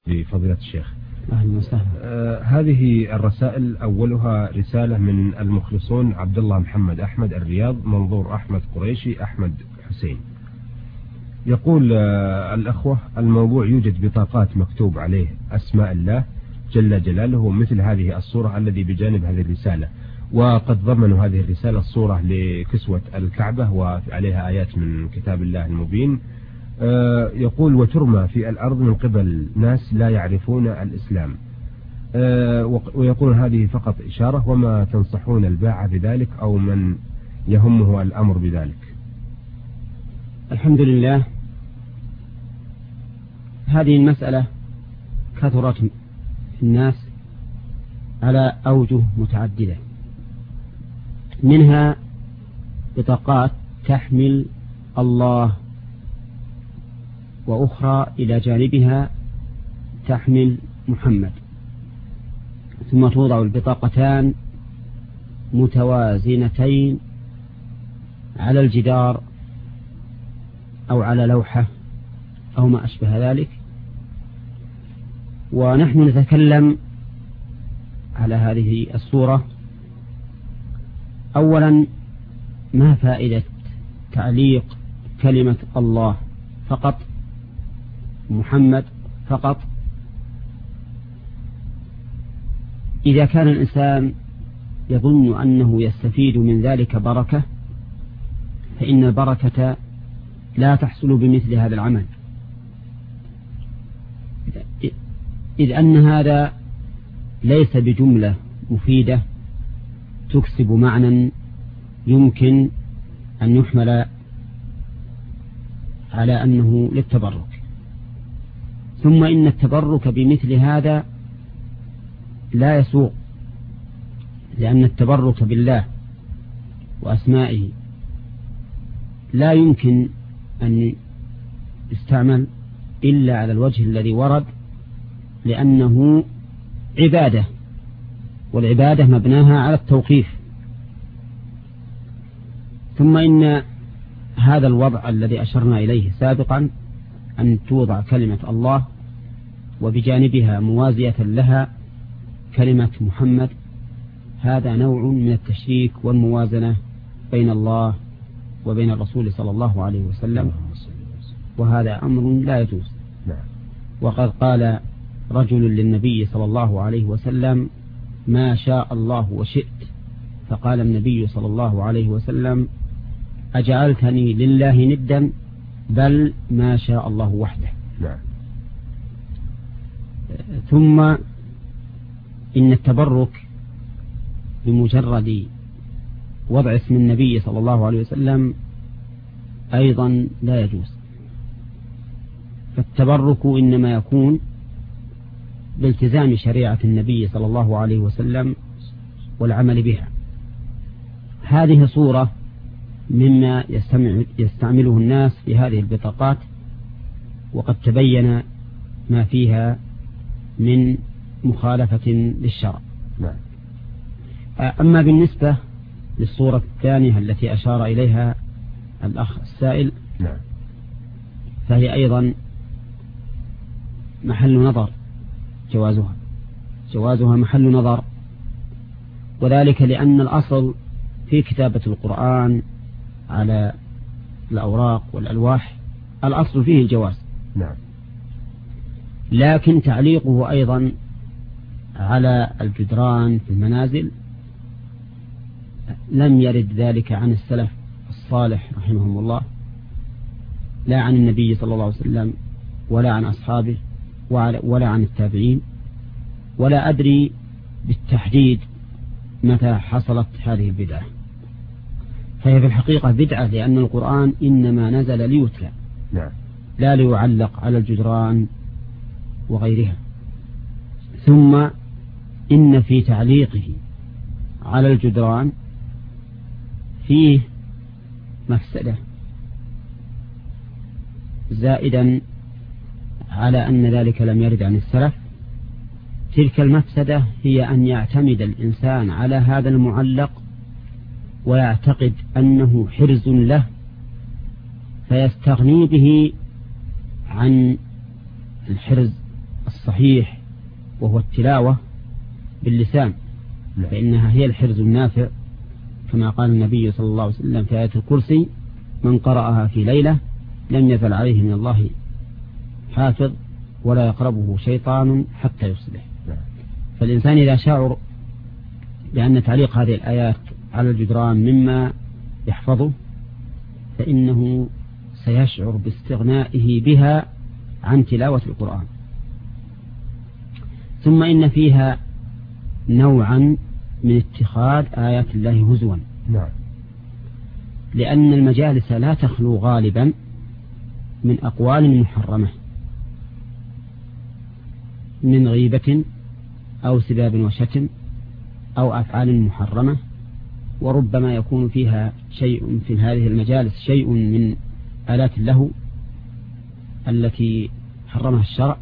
بفضيلة الشيخ. أهلا وسهلا. هذه الرسائل أولها رسالة من المخلصون عبد الله محمد أحمد الرياض، منظور أحمد قريشي أحمد حسين. يقول الأخوة: الموضوع يوجد بطاقات مكتوب عليه أسماء الله جل جلاله مثل هذه الصورة الذي بجانب هذه الرسالة، وقد ضمنوا هذه الرسالة الصورة لكسوة الكعبة وعليها آيات من كتاب الله المبين. يقول: وترمى في الأرض من قبل ناس لا يعرفون الإسلام. ويقول: هذه فقط إشارة، وما تنصحون الباعة بذلك أو من يهمه الأمر بذلك؟ الحمد لله. هذه المسألة كثرت في الناس على أوجه متعددة، منها بطاقات تحمل الله، وأخرى إلى جانبها تحمل محمد، ثم توضع البطاقتان متوازنتين على الجدار أو على لوحة أو ما أشبه ذلك. ونحن نتكلم على هذه الصورة. أولا، ما فائدة تعليق كلمة الله فقط، محمد فقط، إذا كان الإنسان يظن أنه يستفيد من ذلك بركة، فإن البركة لا تحصل بمثل هذا العمل، إذ أن هذا ليس بجملة مفيدة تكسب معنى يمكن أن يحمل على أنه للتبرك. ثم إن التبرك بمثل هذا لا يسوق، لأن التبرك بالله وأسمائه لا يمكن أن يستعمل إلا على الوجه الذي ورد، لأنه عبادة، والعبادة مبناها على التوقيف. ثم إن هذا الوضع الذي أشرنا إليه سابقا، أن توضع كلمة الله وبجانبها موازية لها كلمة محمد، هذا نوع من التشريك والموازنة بين الله وبين الرسول صلى الله عليه وسلم، وهذا أمر لا يجوز. وقد قال رجل للنبي صلى الله عليه وسلم: ما شاء الله وشئت. فقال النبي صلى الله عليه وسلم: أجعلتني لله ندا؟ بل ما شاء الله وحده. ثم إن التبرك بمجرد وضع اسم النبي صلى الله عليه وسلم أيضا لا يجوز، فالتبرك إنما يكون بالتزام شريعة النبي صلى الله عليه وسلم والعمل بها. هذه صورة مما يستعمله الناس في هذه البطاقات، وقد تبين ما فيها من مخالفة للشرع. أما بالنسبة للصورة الثانية التي أشار إليها الأخ السائل، فهي أيضا محل نظر، جوازها محل نظر، وذلك لأن الأصل في كتابة القرآن على الأوراق والألواح الأصل فيه الجواز، لكن تعليقه أيضا على الجدران في المنازل لم يرد ذلك عن السلف الصالح رحمهم الله، لا عن النبي صلى الله عليه وسلم ولا عن أصحابه ولا عن التابعين، ولا أدري بالتحديد متى حصلت هذه البدعة. فهي في الحقيقة بدعة، لأن القرآن إنما نزل ليتلى لا ليعلق على الجدران وغيرها. ثم إن في تعليقه على الجدران فيه مفسدة زائدا على أن ذلك لم يرد عن السلف. تلك المفسدة هي أن يعتمد الإنسان على هذا المعلق ويعتقد أنه حرز له، فيستغني به عن الحرز الصحيح وهو التلاوة باللسان، فإنها هي الحرز النافع، كما قال النبي صلى الله عليه وسلم في آية الكرسي: من قرأها في ليلة لم يزل عليه من الله حافظ ولا يقربه شيطان حتى يصبح. فالإنسان إذا شعر بأن تعليق هذه الآيات على الجدران مما يحفظه فإنه سيشعر باستغنائه بها عن تلاوة القرآن. ثم إن فيها نوعا من اتخاذ آيات الله هزوا، لأن المجالس لا تخلو غالبا من أقوال محرمة من غيبة أو سباب وشتم أو أفعال محرمة، وربما يكون فيها شيء في هذه المجالس شيء من آلات اللهو التي حرمها الشرع،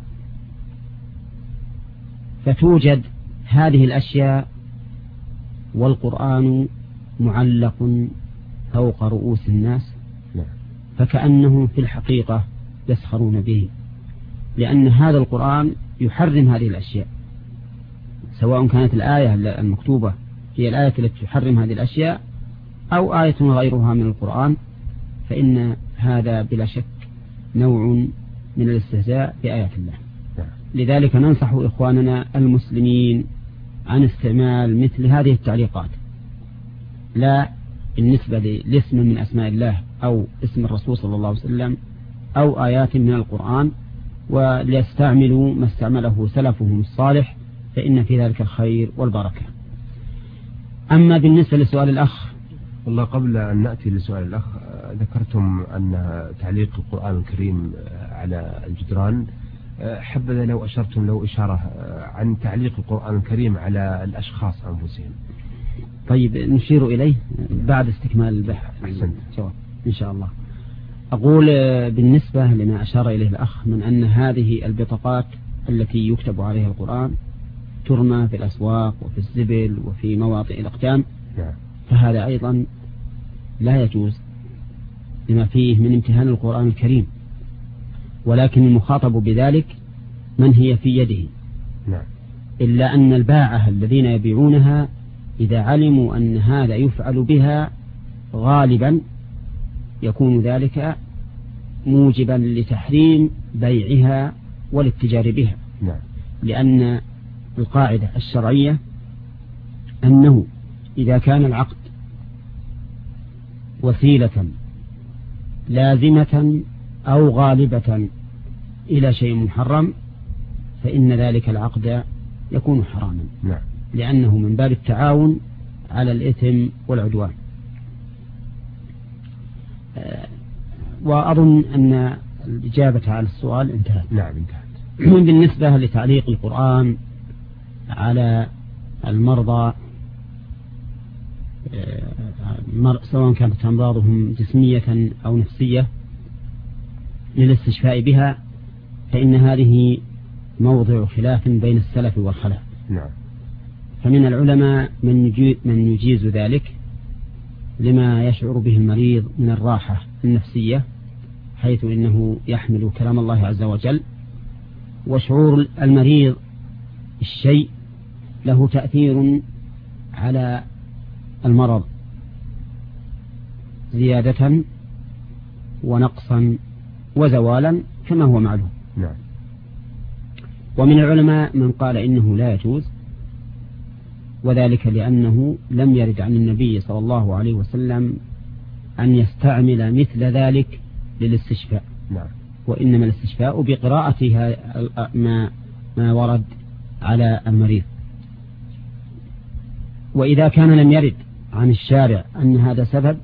فتوجد هذه الأشياء والقرآن معلق فوق رؤوس الناس، فكأنهم في الحقيقة يسخرون به، لأن هذا القرآن يحرم هذه الأشياء، سواء كانت الآية المكتوبة هي الآية التي تحرم هذه الأشياء أو آية غيرها من القرآن، فإن هذا بلا شك نوع من الاستهزاء بآيات الله. لذلك ننصح إخواننا المسلمين عن استعمال مثل هذه التعليقات، لا بالنسبة لاسم من أسماء الله أو اسم الرسول صلى الله عليه وسلم أو آيات من القرآن، وليستعملوا ما استعمله سلفهم الصالح، فإن في ذلك الخير والبركة. أما بالنسبة لسؤال الأخ، والله قبل أن نأتي لسؤال الأخ، ذكرتم أن تعليق القرآن الكريم على الجدران، حبذا لو أشرتم لو إشارة عن تعليق القرآن الكريم على الأشخاص أنفسهم. طيب نشير إليه بعد استكمال البحث. أحسنت. إن شاء الله. أقول بالنسبة لما أشار إليه الأخ من أن هذه البطاقات التي يكتب عليها القرآن ترمى في الأسواق وفي الزبل وفي مواطئ الأقدام، فهذا أيضا لا يجوز لما فيه من امتهان القرآن الكريم، ولكن المخاطب بذلك من هي في يده، إلا أن الباعة الذين يبيعونها إذا علموا أن هذا يفعل بها غالبا يكون ذلك موجبا لتحريم بيعها والاتجار بها، لأن القاعدة الشرعية أنه إذا كان العقد وسيلة لازمة أو غالبة إلى شيء محرم فإن ذلك العقد يكون حراما، لأنه من باب التعاون على الإثم والعدوان. وأظن أن الإجابة على السؤال انتهت. انتهت. بالنسبة لتعليق القرآن على المرضى سواء كانت أمراضهم جسمية أو نفسية للاستشفاء بها، فإن هذه موضع خلاف بين السلف والخلف. فمن العلماء من يجيز ذلك لما يشعر به المريض من الراحة النفسية، حيث إنه يحمل كلام الله عز وجل، وشعور المريض الشيء له تأثير على المرض زيادة ونقصا وزوالا كما هو معلوم. ومن العلماء من قال إنه لا يجوز، وذلك لأنه لم يرد عن النبي صلى الله عليه وسلم أن يستعمل مثل ذلك للاستشفاء، وإنما الاستشفاء بقراءة ما ورد على المريض. وإذا كان لم يرد عن الشارع أن هذا سبب،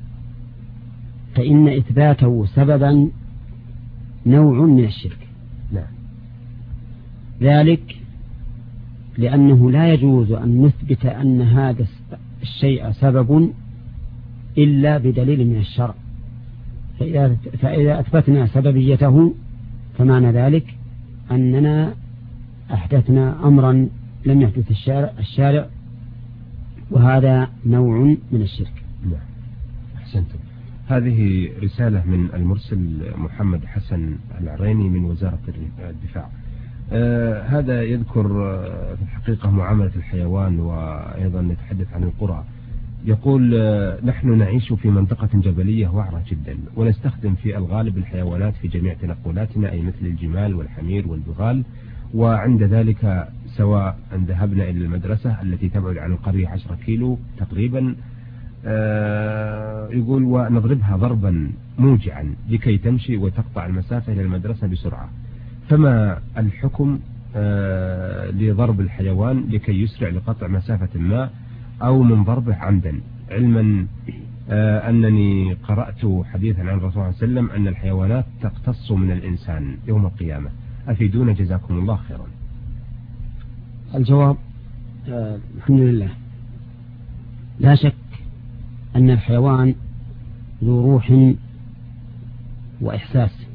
فإن إثباته سببا نوع من الشرك. ذلك لأنه لا يجوز أن نثبت أن هذا الشيء سبب إلا بدليل من الشرع، فإذا أثبتنا سببيته فمعنى ذلك أننا أحدثنا أمرا لم يحدث الشارع، وهذا نوع من الشرك. أحسنتم. هذه رسالة من المرسل محمد حسن العريني من وزارة الدفاع. هذا يذكر في الحقيقة معاملة الحيوان، وأيضا نتحدث عن القرى. يقول نحن نعيش في منطقة جبلية وعرة جدا، ونستخدم في الغالب الحيوانات في جميع تنقلاتنا، أي مثل الجمال والحمير والبغال. وعند ذلك سواء أن ذهبنا إلى المدرسة التي تبعد عن القرية 10 كيلو تقريبا، يقول ونضربها ضربا موجعا لكي تمشي وتقطع المسافة إلى المدرسة بسرعة. فما الحكم لضرب الحيوان لكي يسرع لقطع مسافة ما، أو من ضربه عمدا، علما أنني قرأت حديثا عن الرسول صلى الله عليه وسلم أن الحيوانات تقتص من الإنسان يوم القيامة؟ أفيدونا جزاكم الله خيرا. الجواب الحمد لله. لا شك أن الحيوان ذو روح وإحساس،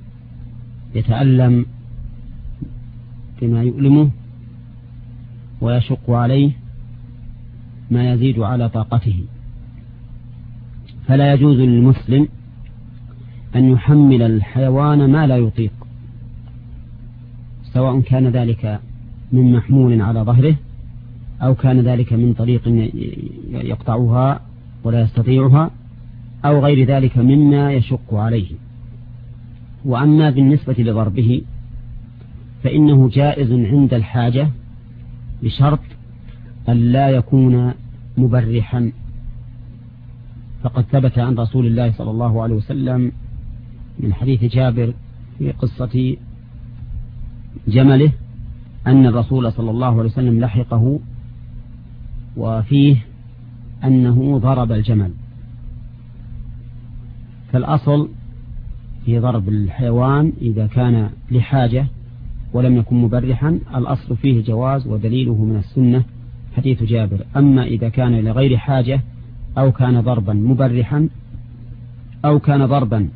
يتألم بما يؤلمه ويشق عليه ما يزيد على طاقته، فلا يجوز للمسلم أن يحمل الحيوان ما لا يطيق، سواء كان ذلك من محمول على ظهره أو كان ذلك من طريق يقطعها ولا يستطيعها أو غير ذلك مما يشق عليه. وأما بالنسبة لضربه فإنه جائز عند الحاجة بشرط أن لا يكون مبرحا، فقد ثبت عن رسول الله صلى الله عليه وسلم من حديث جابر في قصة جمله أن الرسول صلى الله عليه وسلم لحقه وفيه أنه ضرب الجمل. فالأصل في ضرب الحيوان إذا كان لحاجة ولم يكن مبرحا الأصل فيه جواز، ودليله من السنة حديث جابر. أما إذا كان لغير حاجة أو كان ضربا مبرحا أو كان ضربا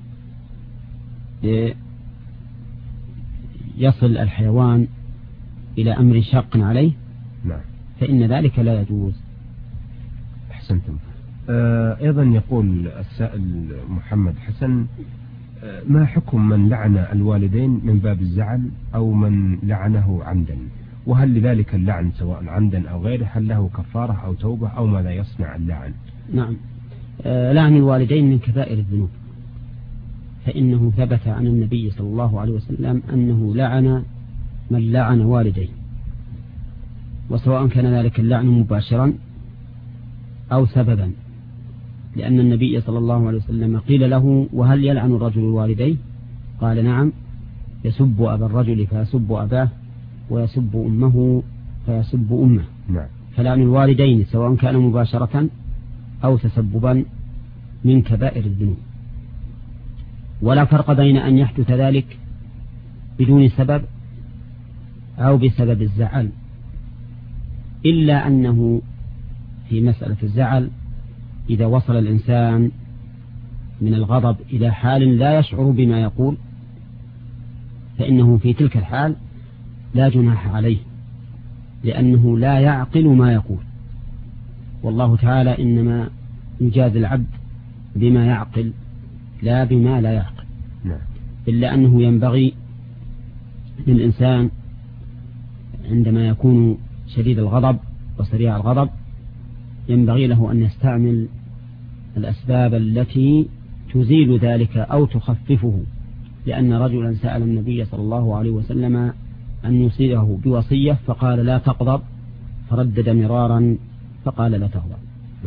يصل الحيوان إلى أمر شاق عليه فإن ذلك لا يجوز. أحسنتم. أيضا يقول السائل محمد حسن: ما حكم من لعن الوالدين من باب الزعل أو من لعنه عمدا؟ وهل لذلك اللعن سواء عمدا أو غيره هل له كفارة أو توبة أو ماذا يصنع اللعن؟ نعم، لعن الوالدين من كبائر الذنوب، فإنه ثبت عن النبي صلى الله عليه وسلم أنه لعن من لعن والديه، وسواء كان ذلك اللعن مباشرا أو سببا، لأن النبي صلى الله عليه وسلم قيل له: وهل يلعن الرجل والديه؟ قال: نعم، يسب أبا الرجل فيسب أباه ويسب أمه فيسب أمه. نعم. فلعن الوالدين سواء كان مباشرة أو تسببا من كبائر الذنوب، ولا فرق بين أن يحدث ذلك بدون سبب أو بسبب الزعل، إلا أنه في مسألة الزعل إذا وصل الإنسان من الغضب إلى حال لا يشعر بما يقول فإنه في تلك الحال لا جناح عليه، لأنه لا يعقل ما يقول، والله تعالى إنما يجازي العبد بما يعقل لا بما لا يعقل. إلا أنه ينبغي للإنسان عندما يكون شديد الغضب وسريع الغضب ينبغي له أن يستعمل الأسباب التي تزيل ذلك أو تخففه، لأن رجلا سأل النبي صلى الله عليه وسلم أن يوصيه بوصية فقال: لا تغضب، فردد مرارا فقال: لا تغضب.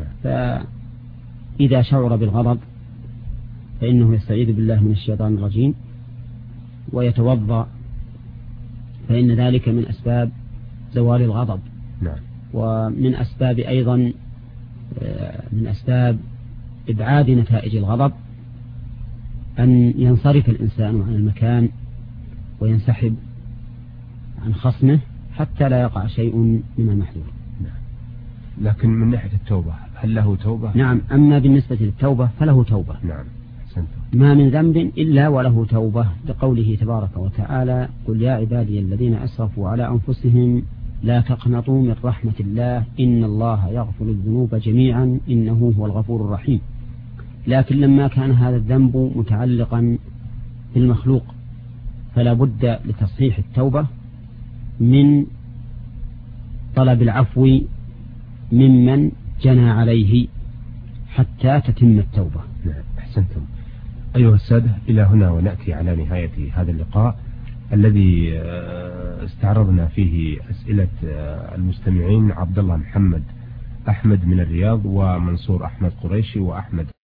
فإذا شعر بالغضب فإنه يستعيذ بالله من الشيطان الرجيم ويتوضأ، فإن ذلك من أسباب زوال الغضب. ومن أسباب أيضا من أسباب إبعاد نتائج الغضب أن ينصرف الإنسان عن المكان وينسحب عن خصمه حتى لا يقع شيء من المحذور. لكن من ناحية التوبة هل له توبة؟ نعم، أما بالنسبة للتوبة فله توبة. نعم. ما من ذنب إلا وله توبة، لقوله تبارك وتعالى: قل يا عبادي الذين أسرفوا على أنفسهم لا تقنطوا من رحمة الله إن الله يغفر الذنوب جميعا إنه هو الغفور الرحيم. لكن لما كان هذا الذنب متعلقا بالمخلوق فلا بد لتصحيح التوبة من طلب العفو ممن جنى عليه حتى تتم التوبة. أحسنتم. أيها السادة، إلى هنا ونأتي على نهاية هذا اللقاء الذي استعرضنا فيه أسئلة المستمعين عبد الله محمد أحمد من الرياض، ومنصور أحمد قريشي، وأحمد